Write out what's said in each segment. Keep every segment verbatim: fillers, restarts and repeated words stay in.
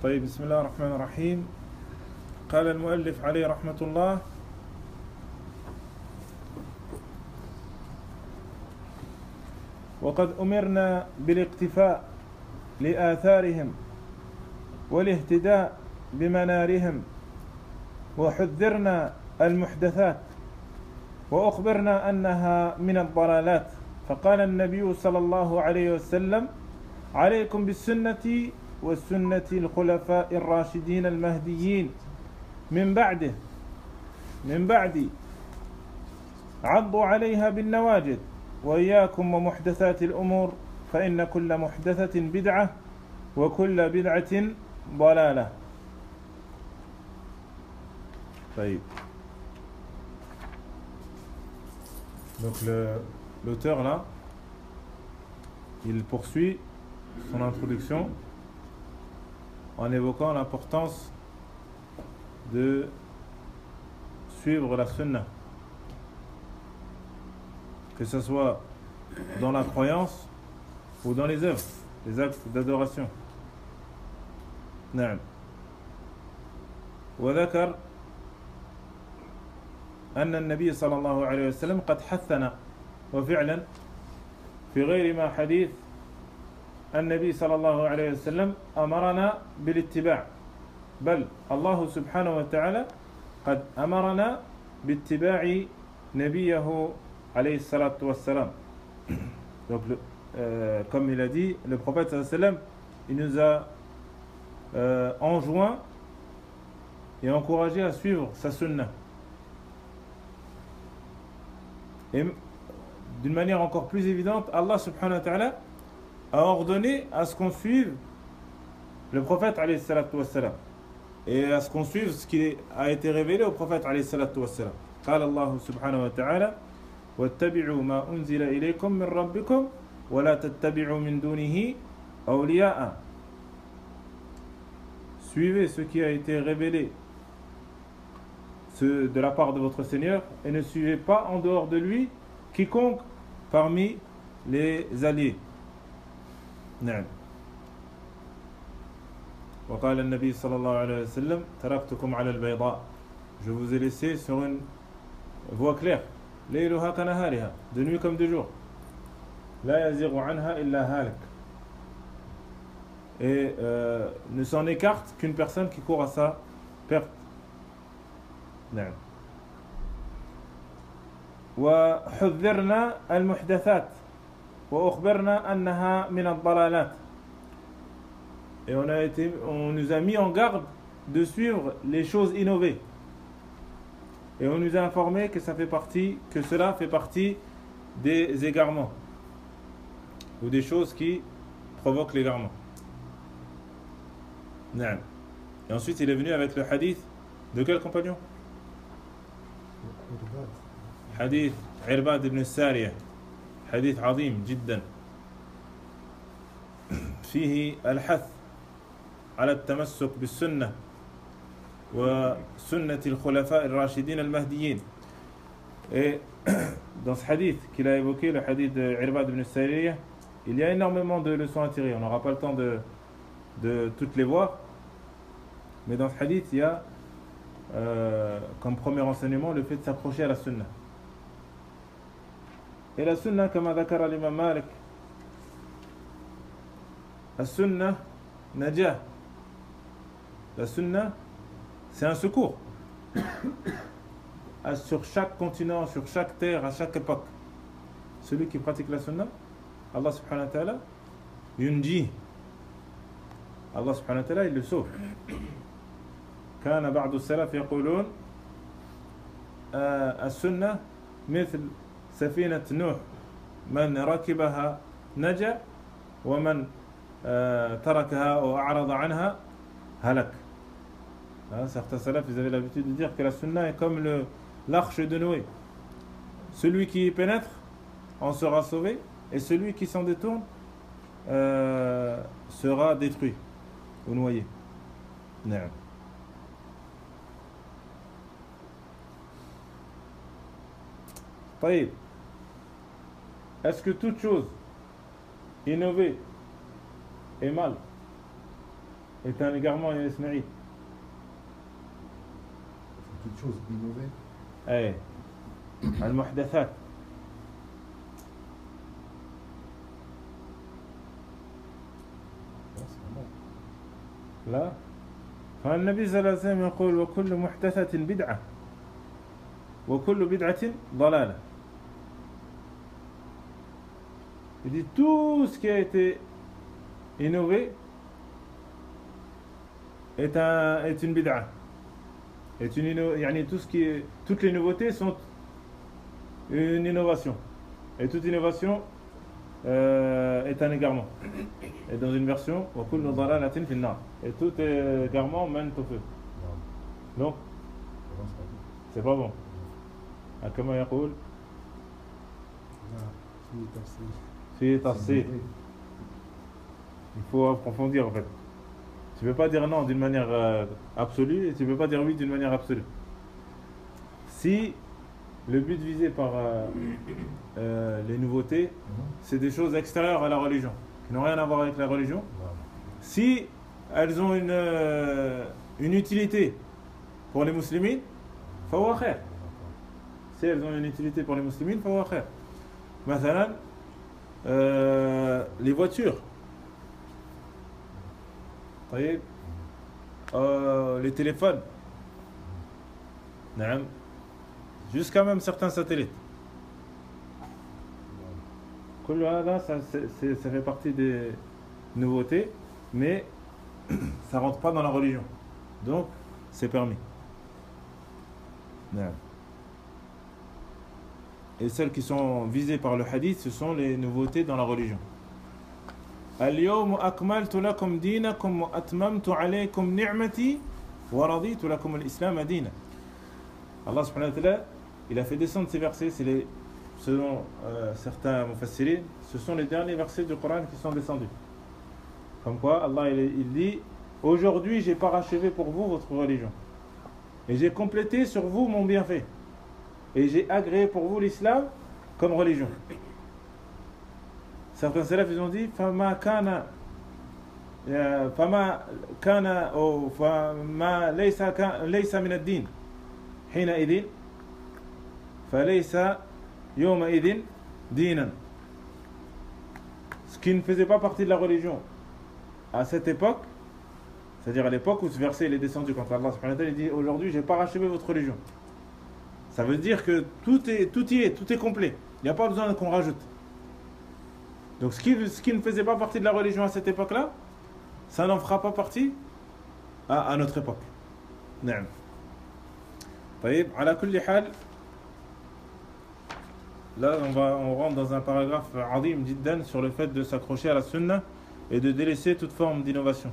طيب بسم الله الرحمن الرحيم. قال المؤلف عليه رحمة الله: وقد أمرنا بالاقتفاء لآثارهم والاهتداء بمنارهم، وحذرنا المحدثات وأخبرنا أنها من الضلالات. فقال النبي صلى الله عليه وسلم: عليكم بالسنة والسنة الخلفاء الراشدين المهديين من بعده من بعدي عضوا عليها بالنواجذ، وإياكم ومحدثات الأمور، فإن كل محدثة بدعة وكل بدعة ضلالة. طيب. Donc le, l'auteur là, il poursuit son introduction en évoquant l'importance de suivre la sunna, que ce soit dans la croyance ou dans les œuvres, les actes d'adoration. نعم. وذكر أن النبي صلى الله عليه وسلم قد حثنا، وفعلا في غير ما حديث النبي صلى الله عليه وسلم أمرنا بالاتباع، بل الله سبحانه وتعالى قد أمرنا باتباع نبيه عليه الصلاة والسلام. Donc, le, euh, comme il a dit, le prophète sallallahu alayhi wa sallam, il nous a euh, enjoint et encouragé à suivre sa sunna. Et d'une manière encore plus évidente, Allah subhanahu wa ta'ala a ordonné à ce qu'on suive le prophète alayhi salatu wassalam, et à ce qu'on suive ce qui a été révélé au prophète alayhi salatu wassalam. قال الله سبحانه وتعالى: واتبعوا ما أنزل إليكم من ربكم ولا تتبعوا من دونه أولياء. Suivez ce qui a été révélé ce, de la part de votre Seigneur, et ne suivez pas en dehors de lui quiconque parmi les alliés. نعم. وقال النبي صلى الله عليه وسلم: تركتكم على البيضاء. Je vous ai laissé sur une voie claire. ليلها كنهارها, de nuit comme de jour. لا يزيغ عنها إلا هالك. Et euh, ne s'en écarte qu'une personne qui court à sa perte. نعم. وحذرنا المحدثات وأخبرنا أنها من الضلالات. Et on, a été, on nous a mis en garde de suivre les choses innovées. Et on nous a informé que, ça fait partie, que cela fait partie des égarements, ou des choses qui provoquent l'égarement. نعم. Et ensuite il est venu avec le hadith de quel compagnon? حديث عرباد بن السارية، حديث عظيم جدا فيه الحث على التمسك بالسنة وسنة الخلفاء الراشدين المهديين. Et dans ce hadith qu'il a évoqué, le hadith de Irbad ibn Sariyah, il y a énormément de leçons à tirer. On n'aura pas le temps de, de toutes les voir, mais dans ce hadith il y a euh, comme premier enseignement le fait de s'approcher à la sunna. Et la sunna, comme a ذكر l'imam Malik, la sunna najah, la sunna c'est un secours sur chaque continent, sur chaque terre, à chaque époque. Celui qui pratique la sunna, Allah subhanahu wa ta'ala yunji, Allah subhanahu wa ta'ala il le sauve. كان بعض السلف يقولون السنة مثل سفينة نوح من ركبها نجا ومن تركها وأعرض عنها هلك. Certains salafs, ils avaient l'habitude de dire que la sunna est comme le, l'arche de Noé. Celui qui y pénètre en sera sauvé, et celui qui s'en détourne euh, sera détruit ou noyé. نعم. طيب. Est-ce que toute chose innovée est mal? est un égarement, ya Ismaïl. C'est toute chose innovée. ايه المحدثات. Non, c'est vraiment. لا فالنبي صلى الله عليه وسلم يقول وكل محدثة بدعة وكل بدعة ضلالة. Il dit tout ce qui a été innové est, un, est une bid'a. Est une inno, yani tout ce qui est, toutes les nouveautés sont une innovation. Et toute innovation euh, est un égarement. Et dans une version, وَكُلُّ ضَلَالَةٍ فِي النَّارِ. Et tout égarement mène au feu. Non, Donc, non, c'est pas bon. c'est pas bon. كما يقول Non, c'est tafsir. في C'est تفصيل. innové. Il faut approfondir en fait. Tu ne peux pas dire non d'une manière euh, absolue et tu ne peux pas dire oui d'une manière absolue. Si le but visé par euh, euh, les nouveautés, Mhm. c'est des choses extérieures à la religion, qui n'ont rien à voir avec la religion, Voilà. si elles ont une, euh, une utilité pour les musulmans, فهو خير. Si elles ont une utilité pour les musulmans, فهو خير. مثلا euh, les voitures. طيب euh, les téléphones. نعم. Jusqu'à même certains satellites. كل هذا ça, c'est- c'est- ça fait partie des nouveautés, mais ça rentre pas dans la religion. Donc, c'est permis. نعم. Et celles qui sont visées par le hadith, ce sont les nouveautés dans la religion. اليوم أكملت لكم دينكم وأتممت عليكم نعمتي ورضيت لكم الإسلام دينا. Allah subhanahu wa ta'ala, il a fait descendre ces versets, c'est les, selon euh, certains mufassirin, ce sont les derniers versets du Coran qui sont descendus. Comme quoi, Allah il, il dit aujourd'hui j'ai parachevé pour vous votre religion. Et j'ai complété sur vous mon bienfait. Et j'ai agréé pour vous l'islam comme religion. Certains salafs ils ont dit فما كان فما كان أو فما ليس كان ليس من الدين حينئذ فليس يومئذ دينا. Ce qui ne faisait pas partie de la religion à cette époque, c'est-à-dire à l'époque où ce verset il est descendu quand Allah subhanahu wa ta'ala dit aujourd'hui j'ai parachevé votre religion. Ça veut dire que tout est tout y est, tout est complet. Il n'y a pas besoin qu'on rajoute. Donc ce qui, ce qui ne faisait pas partie de la religion à cette époque-là, ça n'en fera pas partie à, à notre époque. نعم. طيب على كل حال là on va on rentre dans un paragraphe عظيم جدا sur le fait de s'accrocher à la sunna et de délaisser toute forme d'innovation.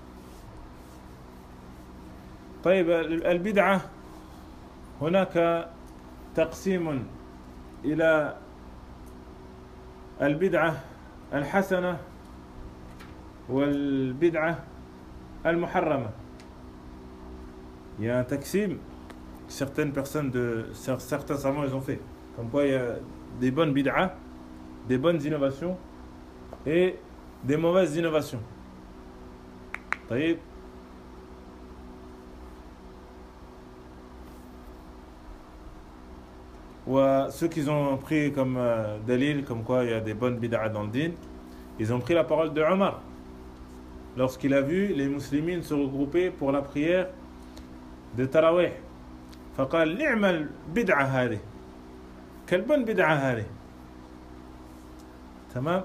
طيب البدعة هناك تقسيم إلى البدعة الحسنة والبدعة المحرمة. Il y a un تقسيم certaines personnes de certains savants ils ont fait comme quoi il y a des bonnes bid'ah, des bonnes innovations et des mauvaises innovations. طيب ou ceux qui ont pris comme euh, dalil comme quoi il y a des bonnes bid'ah dans le din, ils ont pris la parole de Omar lorsqu'il a vu les musulmans se regrouper pour la prière de Tarawih. فقال نعم البدعة هذه. Quelle bonne bid'ah هذه. تمام.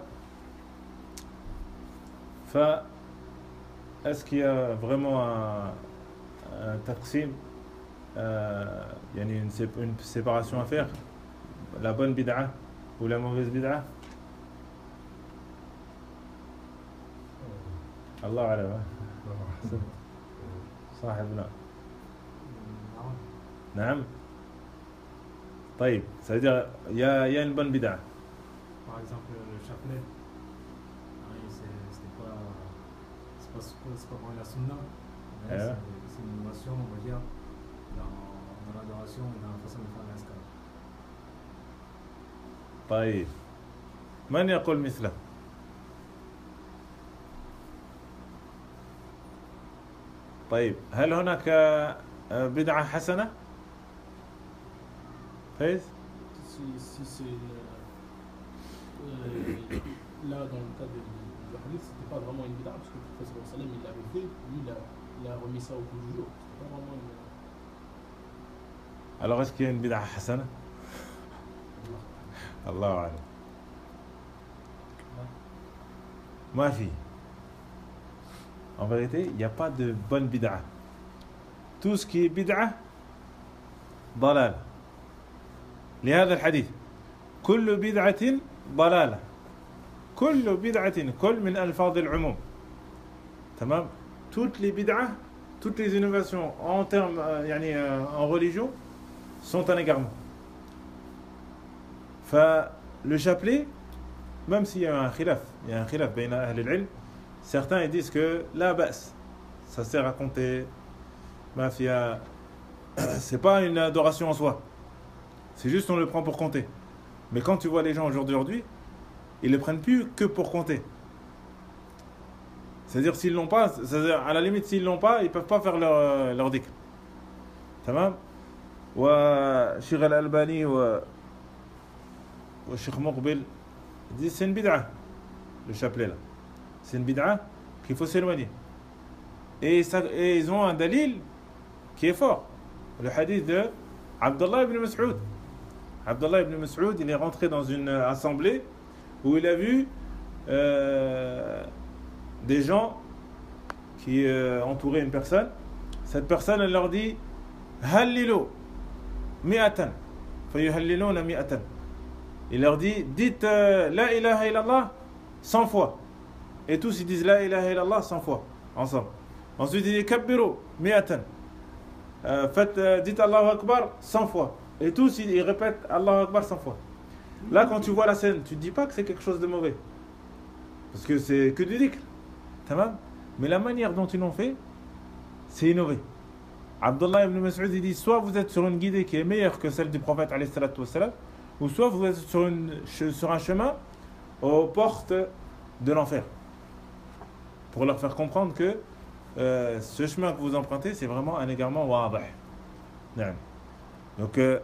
ف est-ce qu'il y a vraiment un, un taqsim, euh, يعني une, sé- une séparation à faire, la bonne bid'ah ou la mauvaise bid'ah? الله أعلم. صاحبنا. نعم. طيب, ça veut dire il y a, il y a une bonne bid'ah. Par exemple, le chapelet, hein, c'est c'est pas, c'est pas, c'est pas, c'est pas vraiment la sunna, mais Yeah. c'est c'est une innovation, on va dire, dans, dans l'adoration et dans la façon de faire l'escale. طيب, من يقول مثله؟ طيب هل هناك آه، بدعة حسنة؟ فايز؟ Si, si c'est euh, euh, là dans le cas de, du hadith, c'était pas vraiment une bid'a parce que le prophète sallam il l'avait fait, lui il a, il a remis ça au bout du jour. C'était pas vraiment une. Alors est-ce qu'il y a une bid'a hasana? Allahu a'lam. Ma fille. En vérité, il n'y a pas de bonne bid'a. Tout ce qui est bid'a, ضلال. لهذا الحديث كل بدعة ضلالة. كل بدعة كل من ألفاظ العموم. تمام. Toutes les bid'ah, toutes les innovations en termes euh, يعني, euh, en religion sont un égarement. Fa, le chapelet, même s'il y a un khilaf, il y a un khilaf بين أهل العلم, certains ils disent que la basse, ça sert à compter, mafia, c'est pas une adoration en soi, c'est juste on le prend pour compter. Mais quand tu vois les gens aujourd'hui, ils le prennent plus que pour compter. C'est-à-dire s'ils l'ont pas, c'est-à-dire à la limite s'ils l'ont pas, ils peuvent pas faire leur leur dhikr. تمام. وشيخ الألباني و والشيخ مقبل disent c'est une bid'a, le chapelet là. C'est une bid'a qu'il faut s'éloigner. Et, ça, et ils ont un dalil qui est fort. Le hadith de Abdullah ibn Mas'ud. Abdullah ibn Mas'ud, il est rentré dans une assemblée où il a vu euh, des gens qui euh, entouraient une personne. Cette personne, elle leur dit Hallilu mi'atan. Fayuhalliluna mi'atan. Il leur dit dites euh, La ilaha illallah cent fois. Et tous ils disent La ilaha illallah cent fois ensemble. Ensuite il dit Kabbiru mi'atan. Euh, faites, euh, dites Allahu Akbar cent fois. Et tous ils, ils répètent Allahu Akbar cent fois. Là quand tu vois la scène, tu ne dis pas que c'est quelque chose de mauvais. Parce que c'est que du dhikr. Tamam. Mais la manière dont ils l'ont fait, c'est innové. Abdullah ibn Mas'ud il dit soit vous êtes sur une guidée qui est meilleure que celle du prophète alayhi salatu wassalam, ou soit vous êtes sur, une, sur un chemin aux portes de l'enfer. Pour leur faire comprendre que euh, ce chemin que vous empruntez, c'est vraiment un égarement wadih. Donc, euh,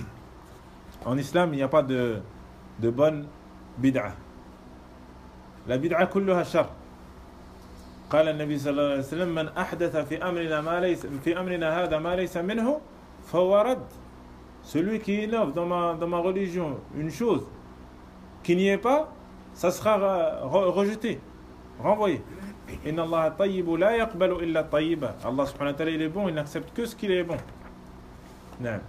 en islam, il n'y a pas de, de bonne bid'a. La bid'a kulluha shar. قال النبي صلى الله عليه وسلم من أحدث في أمرنا ما ليس في أمرنا هذا ما ليس منه فهو رد. Celui qui innove dans ma, dans ma religion une chose qui n'y est pas, ça sera rejeté, renvoyé. Inna Allah tayyibu la yaqbalu illa tayyiba. Allah subhanahu wa ta'ala il est bon, il n'accepte que ce qu'il est bon. نعم.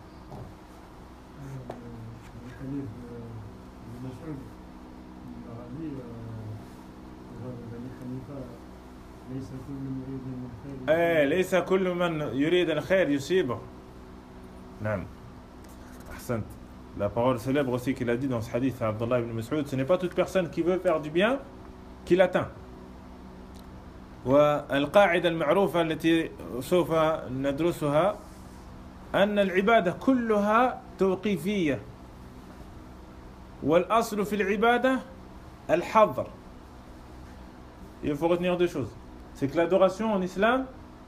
ايه ليس كل من يريد الخير يصيبه. نعم. أحسنت. La parole célèbre aussi qu'il a dit dans ce hadith à Abdullah ibn Mas'ud, ce n'est pas toute personne qui veut faire du bien qui l'atteint. والقاعدة المعروفة التي سوف ندرسها أن العبادة كلها توقيفية والأصل في العبادة الحظر. Il faut retenir deux choses. C'est que l'adoration en islam,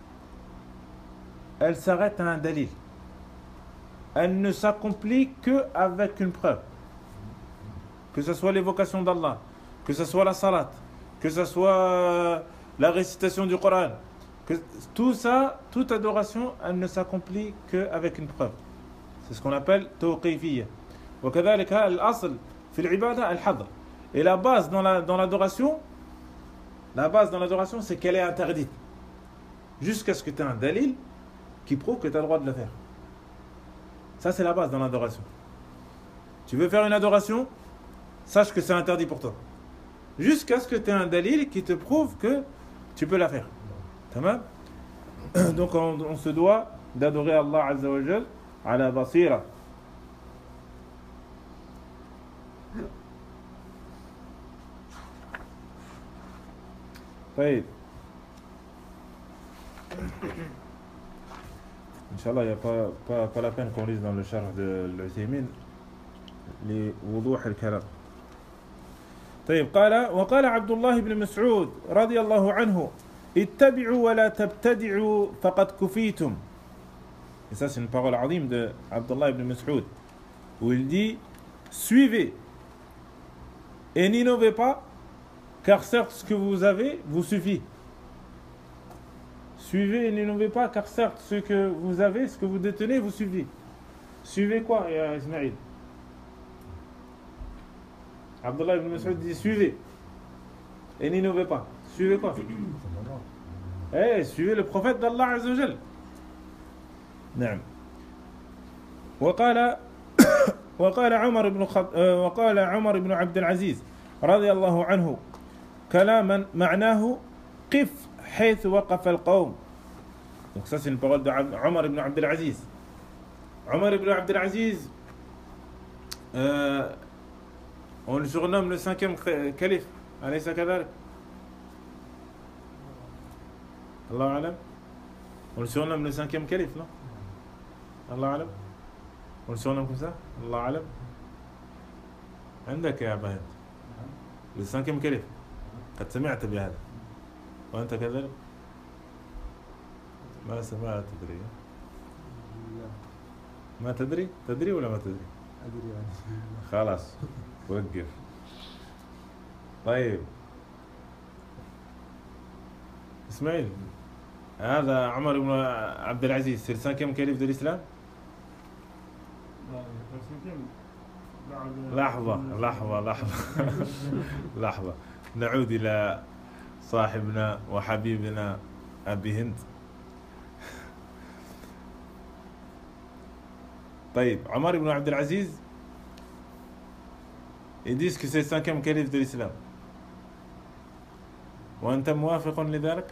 elle s'arrête à un dalil. Elle ne s'accomplit qu'avec une preuve. Que ce soit l'évocation d'Allah, que ce soit la salat, que ce soit la récitation du Coran, que tout ça, toute adoration, elle ne s'accomplit qu'avec une preuve. C'est ce qu'on appelle tawqifiyya. وكذلك الأصل في العبادة الحظر. Et la base dans la dans l'adoration, la base dans l'adoration, c'est qu'elle est interdite. Jusqu'à ce que tu aies un dalil qui prouve que tu as le droit de le faire. Ça, c'est la base dans l'adoration. Tu veux faire une adoration, sache que c'est interdit pour toi. Jusqu'à ce que tu aies un dalil qui te prouve que tu peux la faire. Tamam? Donc, on, on se doit d'adorer Allah Azza wa Jal ala basira. طيب Inch'Allah, il n'y a pas, pas, pas la peine qu'on lise dans le charh de l'Uthaymin لوضوح الكلام. طيب قال وقال عبد الله بن مسعود رضي الله عنه ittabi'u wa la tabtadi'u faqad kufitum. Et ça, c'est une parole azim de Abdullah ibn Mas'ud, où il dit suivez et n'innovez pas, car certes ce que vous avez vous suffit. Suivez et n'innovez pas, car certes ce que vous avez, ce que vous détenez vous suffit. Suivez quoi, ya Ismaïl? Abdullah ibn Mas'ud dit suivez et n'innovez pas. Suivez quoi? Eh, suivez le prophète d'Allah Azza wa Jal. نعم. وقال وقال عمر بن خط... وقال عمر بن عبد العزيز رضي الله عنه كلاما معناه قف حيث وقف القوم. Donc ça c'est une parole de Omar ibn Abd al-Aziz. Omar ibn Abd al-Aziz, euh, on le surnomme le cinquième calife. Alaysa kadhalik? Allah alam. On le surnomme le cinquième calife, non? Allah alam. On le surnomme comme ça? Allah alam. عندك يا أبا هند le cinquième calife. قد سمعت بهذا وأنت كذلك؟ ما سمعت تدري؟ ما تدري؟ تدري ولا ما تدري؟ أدري يعني. خلاص وقف. طيب إسماعيل، هذا عمر بن عبد العزيز c'est le cinquième calife de l'islam. لحظة لحظة لحظة لحظة نعود إلى صاحبنا وحبيبنا أبي هند. طيب عمر بن عبد العزيز ils disent que c'est le cinquième calife de l'islam. وأنت موافق لذلك؟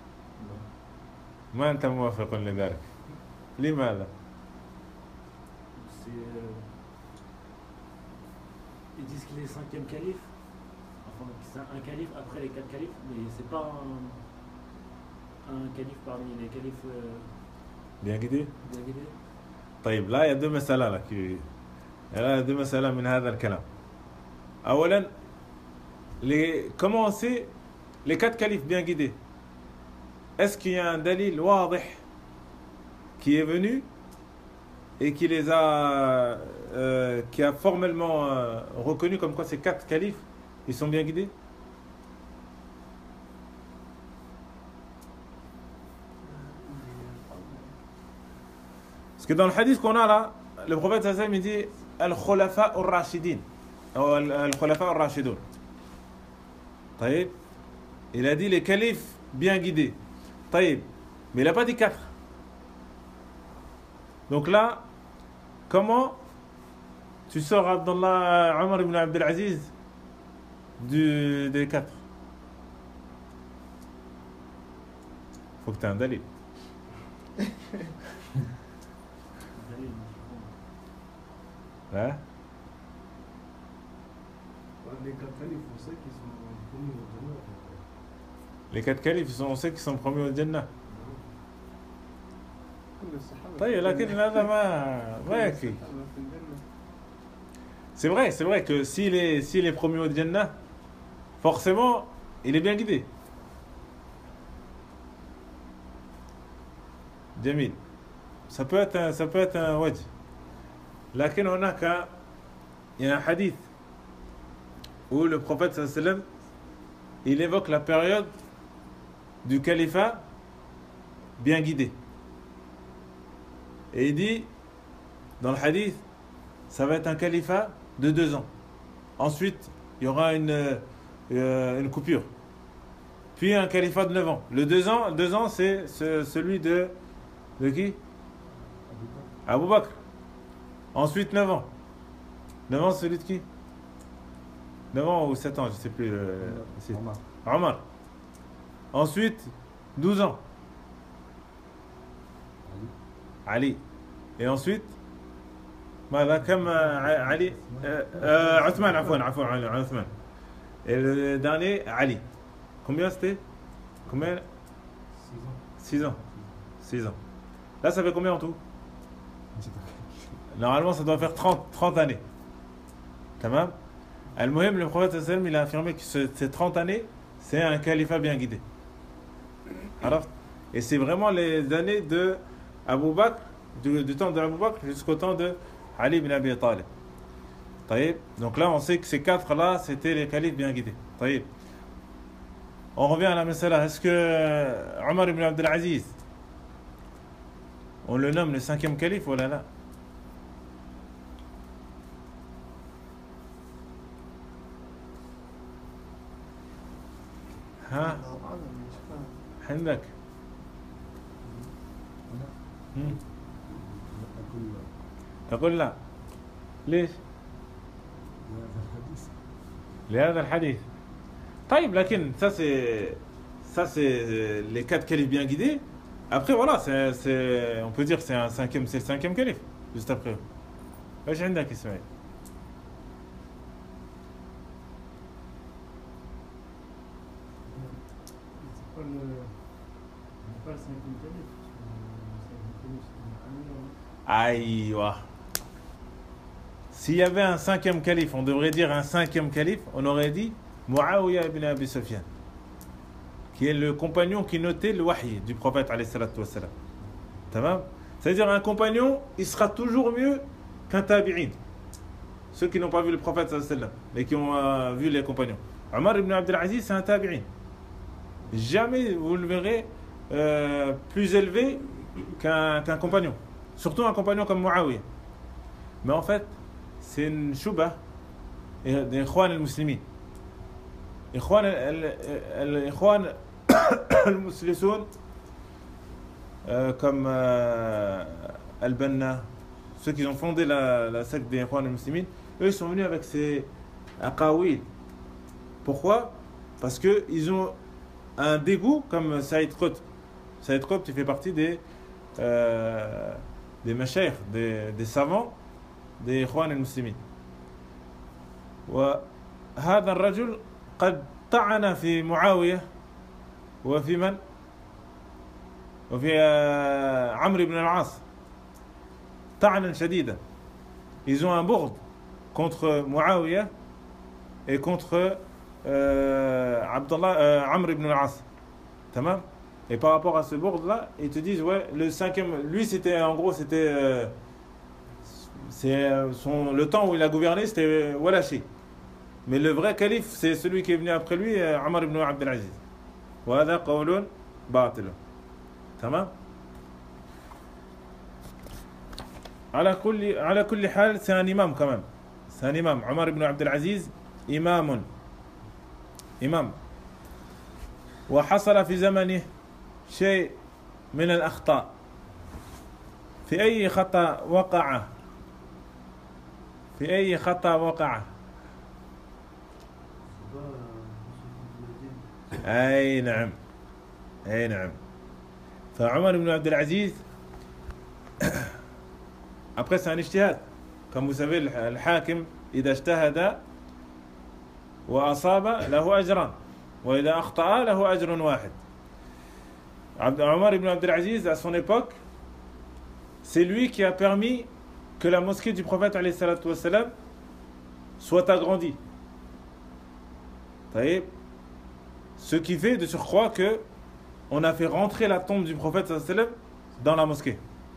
ما أنت موافق لذلك؟ لماذا؟ Ils disent qu'il est cinquième calife, enfin c'est un calife après les quatre califes, mais c'est pas un, un calife parmi les califes euh, bien guidé. bien guidés. طيب لا يا deux مسألة لك لا deux مسألة من هذا الكلام. أولا les comment on sait les quatre califes bien guidés? Est-ce qu'il y a un dalil واضح qui est venu et qui les a euh, qui a formellement euh, reconnu comme quoi ces quatre califes ils sont bien guidés? Parce que dans le hadith qu'on a là, le prophète sallallahu alayhi wa sallam il dit al-khulafa ar-rashidin ou al-khulafa ar-rashidun. طيب, il a dit les califes bien guidés. طيب, mais il n'a pas dit quatre. Donc là, comment tu sors Abdullah Omar ibn Abd al-Aziz du, des quatre? Faut que tu aies un dalil. Hein? Les quatre califes, on sait qu'ils sont promis au Jannah. Les quatre califes, on sait qu'ils sont promis au Jannah. طيب لكن هذا ما ما يكفي. C'est vrai, c'est vrai que s'il est, s'il est promis au Jannah, forcément, il est bien guidé. Jamil. Ça peut être un, ça peut être un wajh. لكن هناك il y a un hadith où le prophète sallallahu alayhi wa sallam il évoque la période du califat bien guidé. Et il dit dans le hadith ça va être un califat de deux ans. Ensuite, il y aura une, euh, une coupure. Puis un califat de neuf ans. Le deux ans, deux ans c'est ce, celui de de qui? Abu Bakr. Ensuite neuf ans. neuf ans celui de qui? neuf ans ou sept ans, je ne sais plus. Euh, Omar. Omar. Ensuite douze ans. Ali. Et ensuite ماذا كم علي عثمان عفوا عفوا عثمان. Et le dernier Ali. Combien c'était? Combien? six ans. six ans. Là ça fait combien en tout? Normalement ça doit faire trente, trente années. Tamam. Al-Muhim, le prophète sallallahu alayhi wa sallam il a affirmé que ce, ces trente années c'est un califat bien guidé. Alors, et c'est vraiment les années de Abu Bakr, du, du temps de Abu Bakr jusqu'au temps de Ali ibn Abi Talib. Taïb. Donc là, on sait que ces quatre-là, c'était les califes bien guidés. Taïb. On revient à la masala. Est-ce que Omar ibn Abdel Aziz, on le nomme le cinquième calife ou là là? ها عندك مم. أقول لا ليش لهذا الحديث طيب لكن ça c'est ça c'est les quatre califes bien guidés. Après voilà, c'est, c'est on peut dire que c'est un cinquième, c'est le cinquième calife juste après. واش عندك اسماعيل؟ C'est pas le, c'est pas le cinquième calife. Le cinquième calife, c'est Aïe. S'il y avait un cinquième calife, on devrait dire un cinquième calife, on aurait dit Muawiyah ibn Abi Sufyan, qui est le compagnon qui notait le wahy du prophète alayhi salatu wassalam. Tamam? C'est-à-dire un compagnon, il sera toujours mieux qu'un tabi'in. Ceux qui n'ont pas vu le prophète sallallahu alayhi wa sallam, mais qui ont euh, vu les compagnons. Omar ibn Abdel Aziz, c'est un tabi'in. Jamais vous le verrez euh, plus élevé qu'un, qu'un compagnon. Surtout un compagnon comme Muawiyah. Mais en fait, c'est une chouba des Ikhwan al-Muslimin. Ikhwan al-Ikhwan al-Muslisoun, comme euh, Al-Banna, ceux qui ont fondé la, la secte des Ikhwan al-Muslimin, eux ils sont venus avec ces aqawil. Pourquoi? Parce qu'ils ont un dégoût comme Saïd Qutb. Saïd Qutb, il fait partie des euh, des mashayikh, des, des savants des Ikhwan al-Muslimin. وهذا الرجل قد طعن في معاوية وفي من؟ وفي عمرو بن العاص طعنا شديدا. Ils ont un bourde contre Muawiyah et contre euh, Abdullah, euh, Amr ibn al-As. Tamam? Et par rapport à ce bourde là, ils te disent ouais, le cinquième, lui c'était en gros c'était euh, c'est son, le temps où il a gouverné c'était Walashi. Mais le vrai calife c'est celui qui est venu après lui, Omar ibn Abdel Aziz. وهذا قول باطل. تمام؟ على كل على كل حال c'est un imam quand même. C'est un imam. Omar ibn Abdel Aziz إمام. إمام. وحصل في زمنه شيء من الأخطاء. في أي خطأ وقع؟ في أي خطأ وقع؟ أي نعم. أي نعم. فعمر بن عبد العزيز après c'est un ijtihad. Comme vous savez, le hakim إذا اجتهد وأصاب له أجران وإذا أخطأ له أجر واحد. Omar ibn Abdel Aziz, à son époque, c'est lui qui a permis que la mosquée du prophète alayhi salatu wassalam soit agrandie. Ce qui fait de surcroît que on a fait rentrer la tombe du prophète sallallahu alayhi wa sallam dans la mosquée.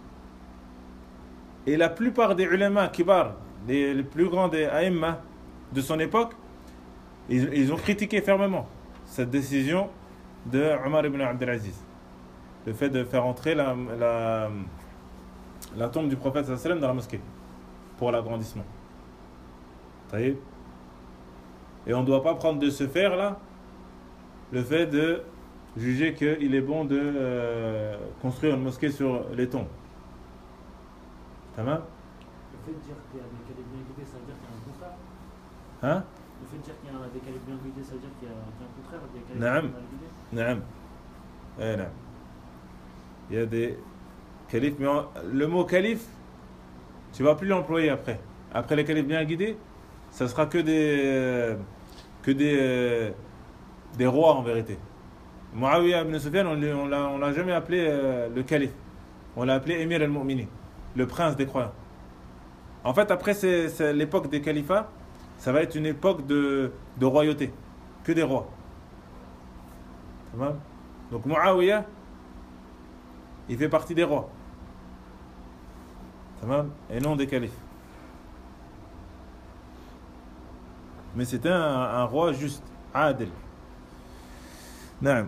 Et la plupart des ulama kibar, les, les plus grands des aïmma de son époque, ils, ils ont critiqué fermement cette décision de Omar ibn Abdel Aziz. Le fait de faire entrer la, la, la tombe du prophète sallallahu alayhi wa sallam dans la mosquée pour l'agrandissement. Et on ne doit pas prendre de ce faire là le fait de juger qu'il est bon de euh, construire une mosquée sur les tombes. Tamam? Le fait de dire qu'il y a des califes bien guidés, ça veut dire qu'il y a un contraire. Hein? Le fait de dire qu'il y a des califes bien guidés, ça veut dire qu'il y a un contraire. Des califes Naam. mal guidés. Naam. Eh, naam. Il y a des califes, mais en- le mot calife, tu ne vas plus l'employer après. Après les califes bien guidés, ça sera que des, euh, que des, euh, des rois en vérité. Muawiyah ibn Sufyan, on ne l'a, on l'a jamais appelé euh, le calife. On l'a appelé Emir al-Mu'minin, le prince des croyants. En fait, après c'est, c'est l'époque des califats, ça va être une époque de, de royauté, que des rois. Tamam? Donc Muawiyah, il fait partie des rois. Tamam, et non des califes. Mais c'était un, un roi juste, adil. Naam.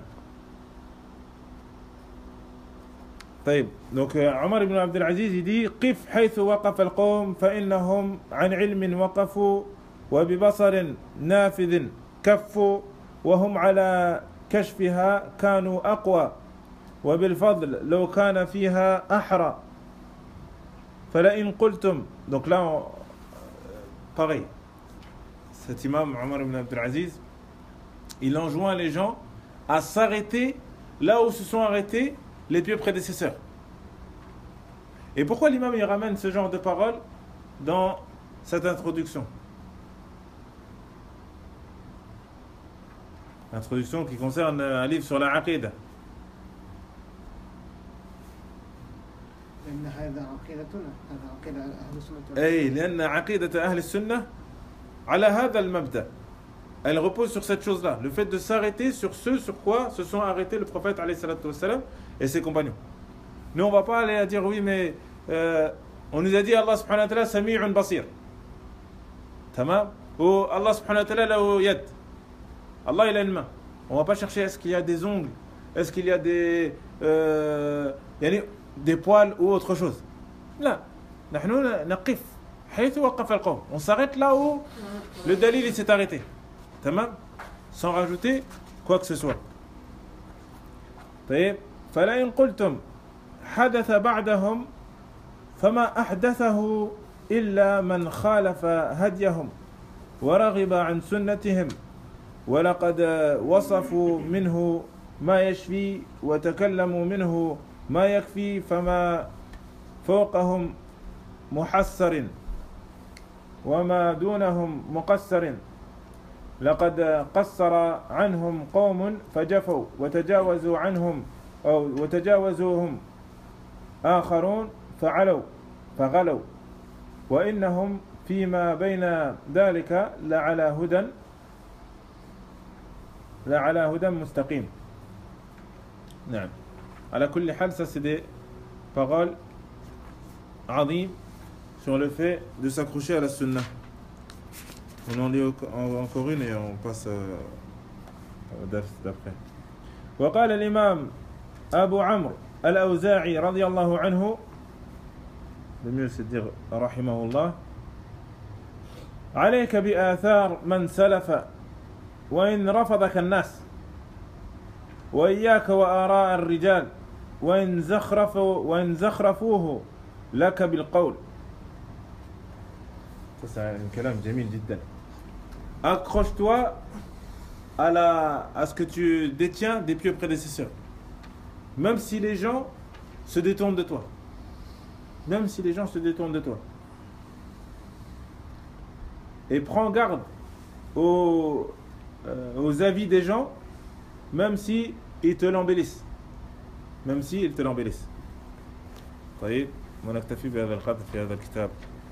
طيب donc عمر ibn Abd al-Aziz il dit قف حيث وقف القوم فإنهم عن علم وقفوا وببصر نافذ كفوا وهم على كشفها كانوا أقوى وبالفضل لو كان فيها أحرى فلئن قلتم. Donc là on, pareil, cet imam Omar ibn Abd al-Aziz il enjoint les gens à s'arrêter là où se sont arrêtés les pieux prédécesseurs. Et pourquoi l'imam il ramène ce genre de paroles dans cette introduction? Introduction qui concerne un livre sur la aqidah. لأن هذا عقيدتنا هذا عقيدة أهل السنة. أي لأن عقيدة أهل السنة على هذا المبدأ. Elle repose sur cette chose-là, le fait de s'arrêter sur ce sur quoi se sont arrêtés le prophète alayhi salatu wassalam et ses compagnons. Nous on va pas aller à dire oui mais euh, on nous a dit Allah subhanahu wa ta'ala sami'un basir. Tamam? Ou Allah subhanahu wa ta'ala lahu yad. Allah il a une main. On va pas chercher est-ce qu'il y a des ongles, est-ce qu'il y a des euh, des poils ou autre chose. Là, نحن نقف حيث وقف القوم. On s'arrête là où le dalil il s'est arrêté. Tamam, sans rajouter quoi que ce soit. طيب فلئن قلتم حدث بعدهم فما أحدثه إلا من خالف هديهم ورغب عن سنتهم ولقد وصفوا منه ما يشفي وتكلموا منه ما يكفي فما فوقهم محسر وما دونهم مقصر لقد قصر عنهم قوم فجفوا وتجاوزوا عنهم أو وتجاوزوهم آخرون فعلوا فغلوا وإنهم فيما بين ذلك لعلى هدى لعلى هدى مستقيم. نعم على كل حال ça c'est des paroles عظيم sur le fait de s'accrocher à la sunna. On en lit encore une et on passe au dars d'après. وقال الإمام أبو عمرو الأوزاعي رضي الله عنه, le mieux c'est de dire رحمه الله, عليك بآثار من سلف وإن رفضك الناس وإياك وآراء الرجال وإن زخرفوا وإن زخرفوه لك بالقول. Ça c'est un kalam jamil jiddan. Accroche-toi à, la, à ce que tu détiens des pieux prédécesseurs. Même si les gens se détournent de toi. Même si les gens se détournent de toi. Et prends garde aux, euh, aux avis des gens, même si ils te l'embellissent. Même si ils te l'embellissent. طيب ونكتفي بهذا القدر في هذا الكتاب.